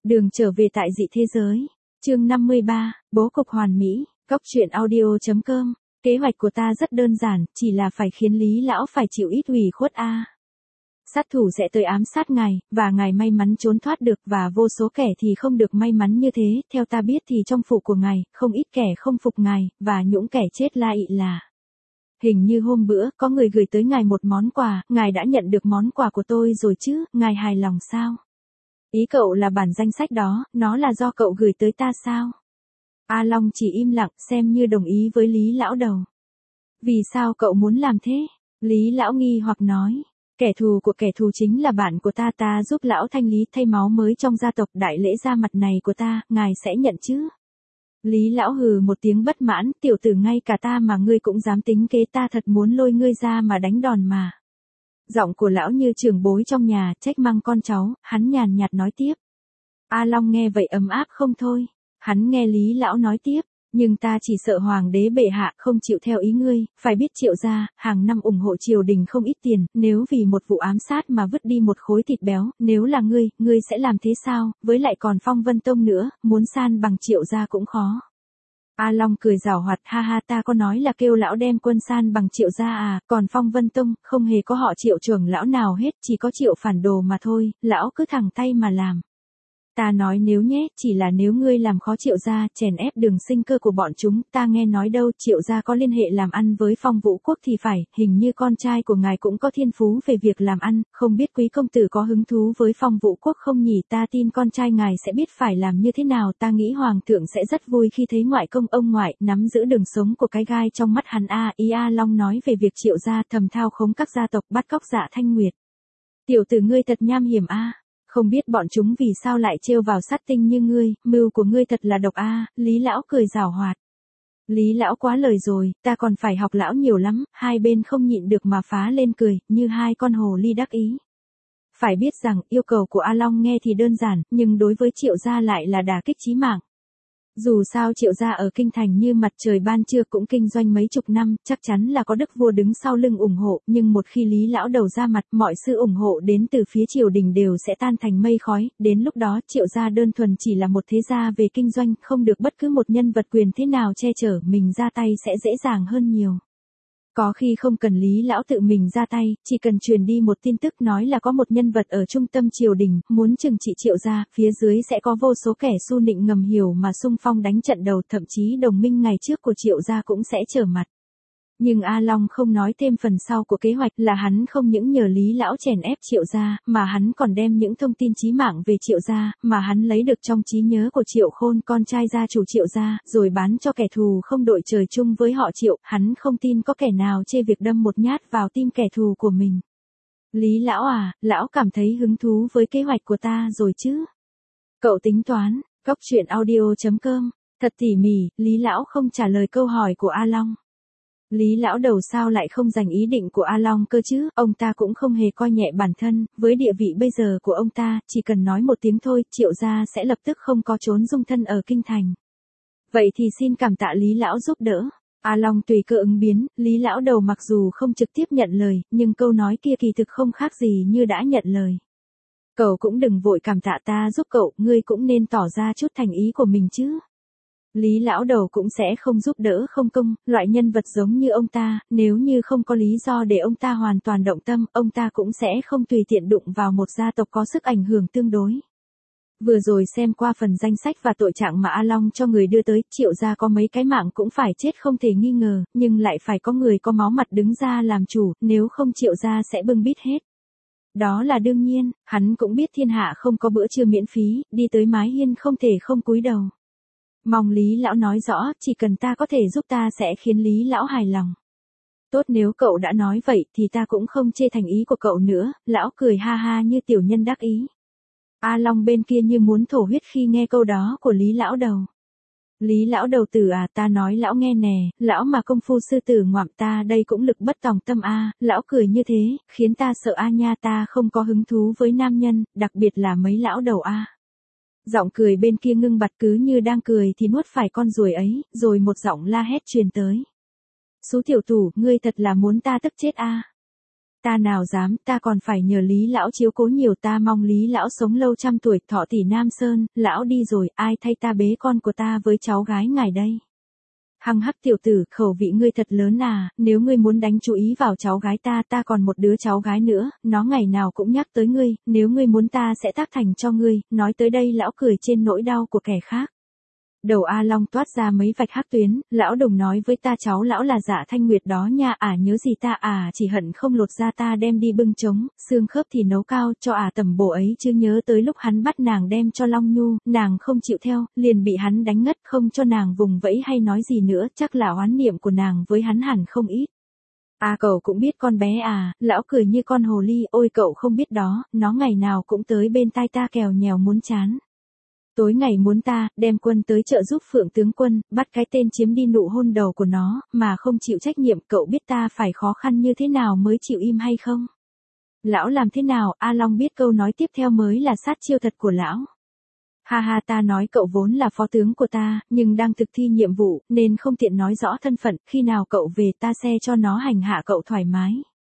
Đường trở về tại dị thế giới. Chương 53, bố cục hoàn mỹ. Cốc truyện audio.com. Kế hoạch của ta rất đơn giản, chỉ là phải khiến Lý lão phải chịu ít ủy khuất a. Sát thủ sẽ tới ám sát ngài, và ngài may mắn trốn thoát được, và vô số kẻ thì không được may mắn như thế. Theo ta biết thì trong phủ của ngài, không ít kẻ không phục ngài, và những kẻ chết la ị là. Hình như hôm bữa, có người gửi tới ngài một món quà, ngài đã nhận được món quà của tôi rồi chứ, ngài hài lòng sao? Ý cậu là bản danh sách đó, nó là do cậu gửi tới ta sao? A Long chỉ im lặng, xem như đồng ý với Lý lão đầu. Vì sao cậu muốn làm thế? Lý lão nghi hoặc nói. Kẻ thù của kẻ thù chính là bạn của ta, ta giúp lão thanh lý thay máu mới trong gia tộc, đại lễ ra mặt này của ta, ngài sẽ nhận chứ? Lý lão hừ một tiếng bất mãn, tiểu tử, ngay cả ta mà ngươi cũng dám tính kế, ta thật muốn lôi ngươi ra mà đánh đòn mà. Giọng của lão như trưởng bối trong nhà, trách mắng con cháu, hắn nhàn nhạt nói tiếp. A Long nghe vậy ấm áp không thôi. Hắn nghe Lý lão nói tiếp, nhưng ta chỉ sợ hoàng đế bệ hạ không chịu theo ý ngươi, phải biết Triệu gia hàng năm ủng hộ triều đình không ít tiền, nếu vì một vụ ám sát mà vứt đi một khối thịt béo, nếu là ngươi sẽ làm thế sao, với lại còn Phong Vân Tông nữa, muốn san bằng Triệu gia cũng khó. A Long cười giảo hoạt, ha ha, ta có nói là kêu lão đem quân san bằng Triệu gia à, còn Phong Vân Tông, không hề có họ Triệu trưởng lão nào hết, chỉ có Triệu phản đồ mà thôi, lão cứ thẳng tay mà làm. Ta nói nếu nhé, chỉ là nếu ngươi làm khó Triệu gia, chèn ép đường sinh cơ của bọn chúng, ta nghe nói đâu, Triệu gia có liên hệ làm ăn với Phong Vũ Quốc thì phải, hình như con trai của ngài cũng có thiên phú về việc làm ăn, không biết quý công tử có hứng thú với Phong Vũ Quốc không nhỉ, ta tin con trai ngài sẽ biết phải làm như thế nào, ta nghĩ hoàng thượng sẽ rất vui khi thấy ngoại công ông ngoại, nắm giữ đường sống của cái gai trong mắt hắn a. Ý A Long nói về việc Triệu gia thầm thao khống các gia tộc, bắt cóc Dạ Thanh Nguyệt. Tiểu tử ngươi thật nham hiểm a. Không biết bọn chúng vì sao lại trêu vào sát tinh như ngươi, mưu của ngươi thật là độc a. Lý lão cười giảo hoạt. Lý lão quá lời rồi, ta còn phải học lão nhiều lắm, hai bên không nhịn được mà phá lên cười, như hai con hồ ly đắc ý. Phải biết rằng, yêu cầu của A Long nghe thì đơn giản, nhưng đối với Triệu gia lại là đả kích chí mạng. Dù sao Triệu gia ở kinh thành như mặt trời ban trưa, cũng kinh doanh mấy chục năm, chắc chắn là có đức vua đứng sau lưng ủng hộ, nhưng một khi Lý lão đầu ra mặt, mọi sự ủng hộ đến từ phía triều đình đều sẽ tan thành mây khói, đến lúc đó Triệu gia đơn thuần chỉ là một thế gia về kinh doanh, không được bất cứ một nhân vật quyền thế nào che chở, mình ra tay sẽ dễ dàng hơn nhiều. Có khi không cần Lý lão tự mình ra tay, chỉ cần truyền đi một tin tức nói là có một nhân vật ở trung tâm triều đình, muốn trừng trị Triệu gia, phía dưới sẽ có vô số kẻ su nịnh ngầm hiểu mà xung phong đánh trận đầu, thậm chí đồng minh ngày trước của Triệu gia cũng sẽ trở mặt. Nhưng A Long không nói thêm phần sau của kế hoạch là hắn không những nhờ Lý lão chèn ép Triệu gia, mà hắn còn đem những thông tin chí mạng về Triệu gia, mà hắn lấy được trong trí nhớ của Triệu Khôn, con trai gia chủ Triệu gia, rồi bán cho kẻ thù không đội trời chung với họ Triệu, hắn không tin có kẻ nào chê việc đâm một nhát vào tim kẻ thù của mình. Lý lão à, lão cảm thấy hứng thú với kế hoạch của ta rồi chứ? Cậu tính toán, cốc truyện audio.com, thật tỉ mỉ, Lý lão không trả lời câu hỏi của A Long. Lý lão đầu sao lại không dành ý định của A Long cơ chứ, ông ta cũng không hề coi nhẹ bản thân, với địa vị bây giờ của ông ta, chỉ cần nói một tiếng thôi, Triệu gia sẽ lập tức không có trốn dung thân ở kinh thành. Vậy thì xin cảm tạ Lý lão giúp đỡ. A Long tùy cơ ứng biến, Lý lão đầu mặc dù không trực tiếp nhận lời, nhưng câu nói kia kỳ thực không khác gì như đã nhận lời. Cậu cũng đừng vội cảm tạ ta giúp cậu, ngươi cũng nên tỏ ra chút thành ý của mình chứ. Lý lão đầu cũng sẽ không giúp đỡ không công, loại nhân vật giống như ông ta, nếu như không có lý do để ông ta hoàn toàn động tâm, ông ta cũng sẽ không tùy tiện đụng vào một gia tộc có sức ảnh hưởng tương đối. Vừa rồi xem qua phần danh sách và tội trạng mà A Long cho người đưa tới, Triệu gia có mấy cái mạng cũng phải chết không thể nghi ngờ, nhưng lại phải có người có máu mặt đứng ra làm chủ, nếu không Triệu gia sẽ bưng bít hết. Đó là đương nhiên, hắn cũng biết thiên hạ không có bữa trưa miễn phí, đi tới mái hiên không thể không cúi đầu. Mong Lý lão nói rõ, chỉ cần ta có thể giúp ta sẽ khiến Lý lão hài lòng. Tốt, nếu cậu đã nói vậy thì ta cũng không chê thành ý của cậu nữa, lão cười ha ha như tiểu nhân đắc ý. A Long bên kia như muốn thổ huyết khi nghe câu đó của Lý lão đầu. Lý lão đầu tử à, ta nói lão nghe nè, lão mà công phu sư tử ngoạm ta đây cũng lực bất tòng tâm a. Lão cười như thế, khiến ta sợ a nha, ta không có hứng thú với nam nhân, đặc biệt là mấy lão đầu a. Giọng cười bên kia ngưng bặt, cứ như đang cười thì nuốt phải con ruồi ấy, rồi một giọng la hét truyền tới. Sú tiểu tủ, ngươi thật là muốn ta tức chết a. Ta nào dám, ta còn phải nhờ Lý lão chiếu cố nhiều, ta mong Lý lão sống lâu trăm tuổi, thọ tỷ Nam Sơn, lão đi rồi, ai thay ta bế con của ta với cháu gái ngài đây? Hằng hắc tiểu tử, khẩu vị ngươi thật lớn à, nếu ngươi muốn đánh chú ý vào cháu gái ta, ta còn một đứa cháu gái nữa, nó ngày nào cũng nhắc tới ngươi, nếu ngươi muốn ta sẽ tác thành cho ngươi, nói tới đây lão cười trên nỗi đau của kẻ khác. Đầu A Long toát ra mấy vạch hắc tuyến, lão Đồng nói với ta cháu lão là Dạ Thanh Nguyệt đó nha, nhớ gì ta chỉ hận không lột ra ta đem đi bưng trống, xương khớp thì nấu cao, cho tầm bổ ấy chứ nhớ tới lúc hắn bắt nàng đem cho Long Nhu, nàng không chịu theo, liền bị hắn đánh ngất không cho nàng vùng vẫy hay nói gì nữa, chắc là oán niệm của nàng với hắn hẳn không ít. Cậu cũng biết con bé lão cười như con hồ ly, ôi cậu không biết đó, nó ngày nào cũng tới bên tai ta kèo nhèo muốn chán. Tối ngày muốn ta, đem quân tới trợ giúp Phượng tướng quân, bắt cái tên chiếm đi nụ hôn đầu của nó, mà không chịu trách nhiệm, cậu biết ta phải khó khăn như thế nào mới chịu im hay không? Lão làm thế nào, A Long biết câu nói tiếp theo mới là sát chiêu thật của lão. Ha ha, ta nói cậu vốn là phó tướng của ta, nhưng đang thực thi nhiệm vụ, nên không tiện nói rõ thân phận, khi nào cậu về ta xe cho nó hành hạ cậu thoải mái.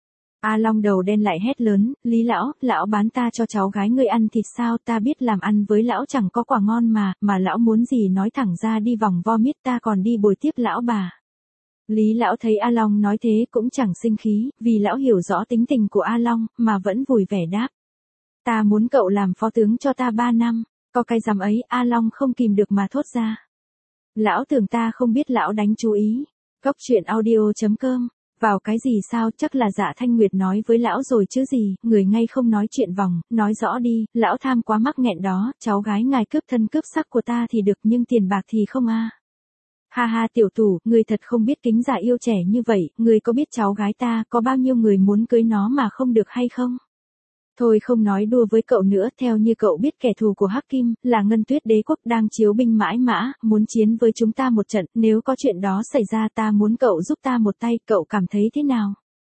A Long đầu đen lại hét lớn, Lý lão bán ta cho cháu gái ngươi ăn thịt sao, ta biết làm ăn với lão chẳng có quả ngon mà lão muốn gì nói thẳng ra đi, vòng vo miết ta còn đi bồi tiếp lão bà. Lý lão thấy A Long nói thế cũng chẳng sinh khí, vì lão hiểu rõ tính tình của A Long, mà vẫn vui vẻ đáp. Ta muốn cậu làm phó tướng cho ta 3 năm, có cái dám ấy, A Long không kìm được mà thốt ra. Lão tưởng ta không biết lão đánh chú ý. Cốc truyện audio.com. Vào cái gì sao, chắc là Dạ Thanh Nguyệt nói với lão rồi chứ gì, người ngay không nói chuyện vòng, nói rõ đi, lão tham quá mắc nghẹn đó, cháu gái ngài cướp thân cướp sắc của ta thì được nhưng tiền bạc thì không Ha ha tiểu tủ, người thật không biết kính già yêu trẻ như vậy, người có biết cháu gái ta có bao nhiêu người muốn cưới nó mà không được hay không? Thôi không nói đùa với cậu nữa, theo như cậu biết kẻ thù của Hắc Kim, là Ngân Tuyết Đế Quốc đang chiếu binh mãi mã, muốn chiến với chúng ta một trận, nếu có chuyện đó xảy ra ta muốn cậu giúp ta một tay, cậu cảm thấy thế nào?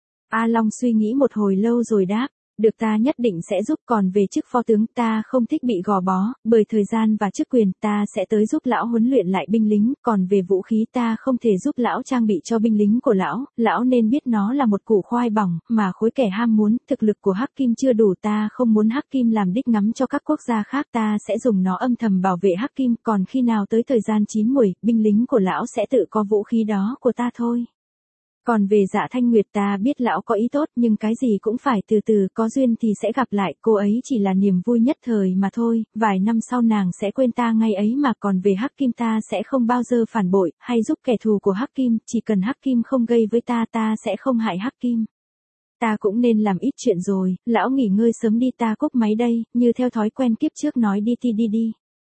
A Long suy nghĩ một hồi lâu rồi đáp, được ta nhất định sẽ giúp, còn về chức phó tướng ta không thích bị gò bó, bởi thời gian và chức quyền ta sẽ tới giúp lão huấn luyện lại binh lính, còn về vũ khí ta không thể giúp lão trang bị cho binh lính của lão nên biết nó là một củ khoai bỏng, mà khối kẻ ham muốn, thực lực của Hắc Kim chưa đủ, ta không muốn Hắc Kim làm đích ngắm cho các quốc gia khác, ta sẽ dùng nó âm thầm bảo vệ Hắc Kim, còn khi nào tới thời gian chín muồi, binh lính của lão sẽ tự có vũ khí đó của ta thôi. Còn về Dạ Thanh Nguyệt ta biết lão có ý tốt nhưng cái gì cũng phải từ từ, có duyên thì sẽ gặp lại, cô ấy chỉ là niềm vui nhất thời mà thôi, vài năm sau nàng sẽ quên ta ngay ấy mà, còn về Hắc Kim ta sẽ không bao giờ phản bội, hay giúp kẻ thù của Hắc Kim, chỉ cần Hắc Kim không gây với ta sẽ không hại Hắc Kim. Ta cũng nên làm ít chuyện rồi, lão nghỉ ngơi sớm đi, ta cúp máy đây, như theo thói quen kiếp trước nói đi thì đi.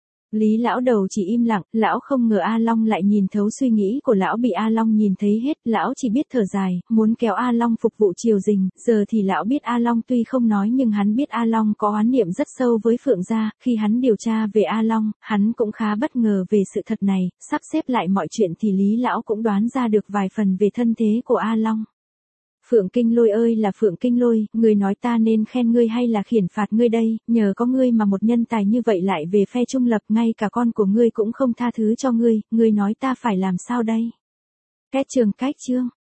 Lý lão đầu chỉ im lặng, lão không ngờ A Long lại nhìn thấu suy nghĩ của lão, bị A Long nhìn thấy hết, lão chỉ biết thở dài, muốn kéo A Long phục vụ triều đình, giờ thì lão biết A Long tuy không nói nhưng hắn biết A Long có oán niệm rất sâu với Phượng gia, khi hắn điều tra về A Long, hắn cũng khá bất ngờ về sự thật này, sắp xếp lại mọi chuyện thì Lý lão cũng đoán ra được vài phần về thân thế của A Long. Phượng Kinh Lôi ơi là Phượng Kinh Lôi, người nói ta nên khen ngươi hay là khiển phạt ngươi đây, nhờ có ngươi mà một nhân tài như vậy lại về phe trung lập, ngay cả con của ngươi cũng không tha thứ cho ngươi nói ta phải làm sao đây? Kết chương.